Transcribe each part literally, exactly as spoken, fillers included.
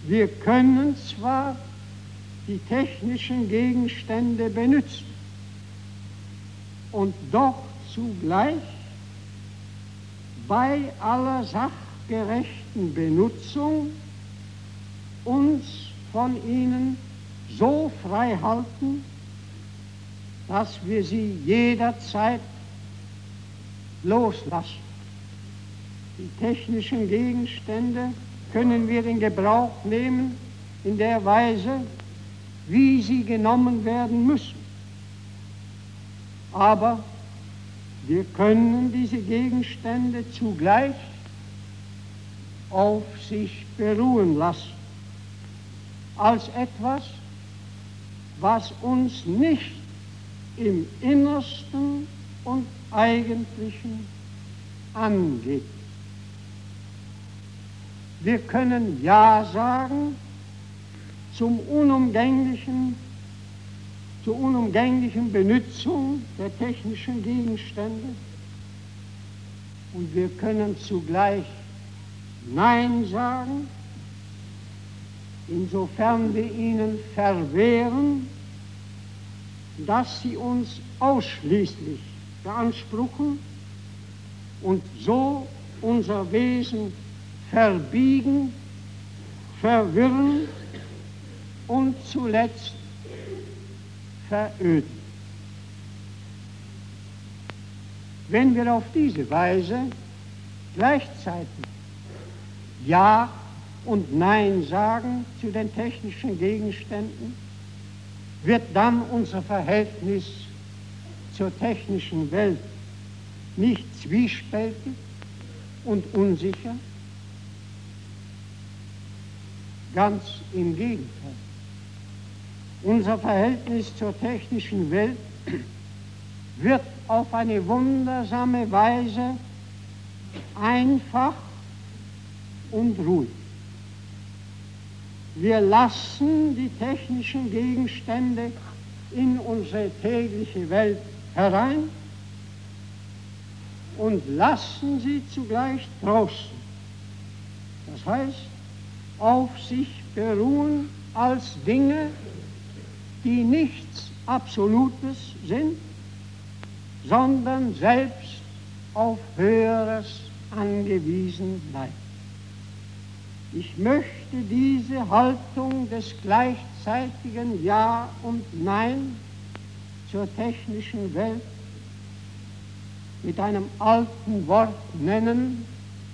Wir können zwar die technischen Gegenstände benutzen und doch zugleich bei aller sachgerechten Benutzung uns von ihnen so frei halten, dass wir sie jederzeit loslassen. Die technischen Gegenstände können wir in Gebrauch nehmen in der Weise, wie sie genommen werden müssen. Aber wir können diese Gegenstände zugleich auf sich beruhen lassen, als etwas, was uns nicht im Innersten und Eigentlichen angeht. Wir können Ja sagen zum unumgänglichen, zur unumgänglichen Benutzung der technischen Gegenstände und wir können zugleich Nein sagen, insofern wir ihnen verwehren, dass sie uns ausschließlich beanspruchen und so unser Wesen verbiegen, verwirren und zuletzt veröden. Wenn wir auf diese Weise gleichzeitig Ja und Nein sagen zu den technischen Gegenständen, wird dann unser Verhältnis zur technischen Welt nicht zwiespältig und unsicher? Ganz im Gegenteil. Unser Verhältnis zur technischen Welt wird auf eine wundersame Weise einfach und ruhig. Wir lassen die technischen Gegenstände in unsere tägliche Welt herein und lassen sie zugleich draußen. Das heißt, auf sich beruhen als Dinge, die nichts Absolutes sind, sondern selbst auf Höheres angewiesen bleiben. Ich möchte diese Haltung des gleichzeitigen Ja und Nein zur technischen Welt mit einem alten Wort nennen: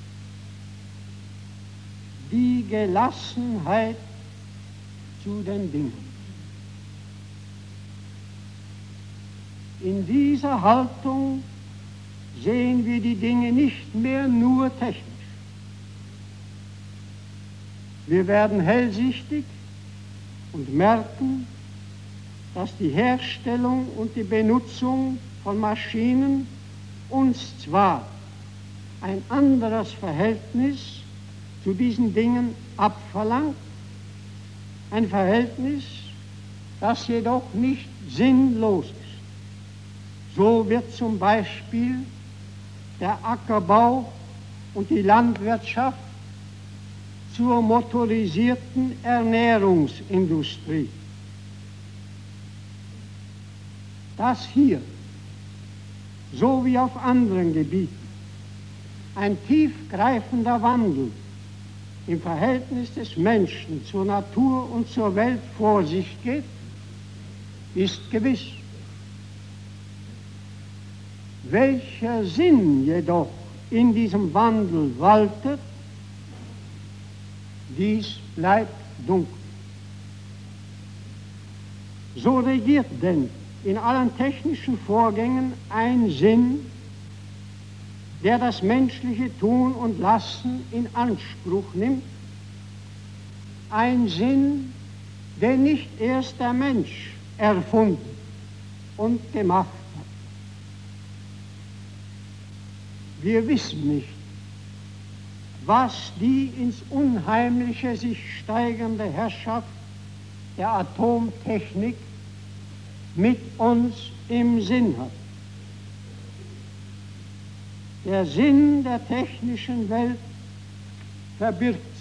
die Gelassenheit zu den Dingen. In dieser Haltung sehen wir die Dinge nicht mehr nur technisch. Wir werden hellsichtig und merken, dass die Herstellung und die Benutzung von Maschinen uns zwar ein anderes Verhältnis zu diesen Dingen abverlangt, ein Verhältnis, das jedoch nicht sinnlos ist. So wird zum Beispiel der Ackerbau und die Landwirtschaft zur motorisierten Ernährungsindustrie. Dass hier, so wie auf anderen Gebieten, ein tiefgreifender Wandel im Verhältnis des Menschen zur Natur und zur Welt vor sich geht, ist gewiss. Welcher Sinn jedoch in diesem Wandel waltet, dies bleibt dunkel. So regiert denn in allen technischen Vorgängen ein Sinn, der das menschliche Tun und Lassen in Anspruch nimmt, ein Sinn, den nicht erst der Mensch erfunden und gemacht hat. Wir wissen nicht, was die ins Unheimliche sich steigernde Herrschaft der Atomtechnik mit uns im Sinn hat. Der Sinn der technischen Welt verbirgt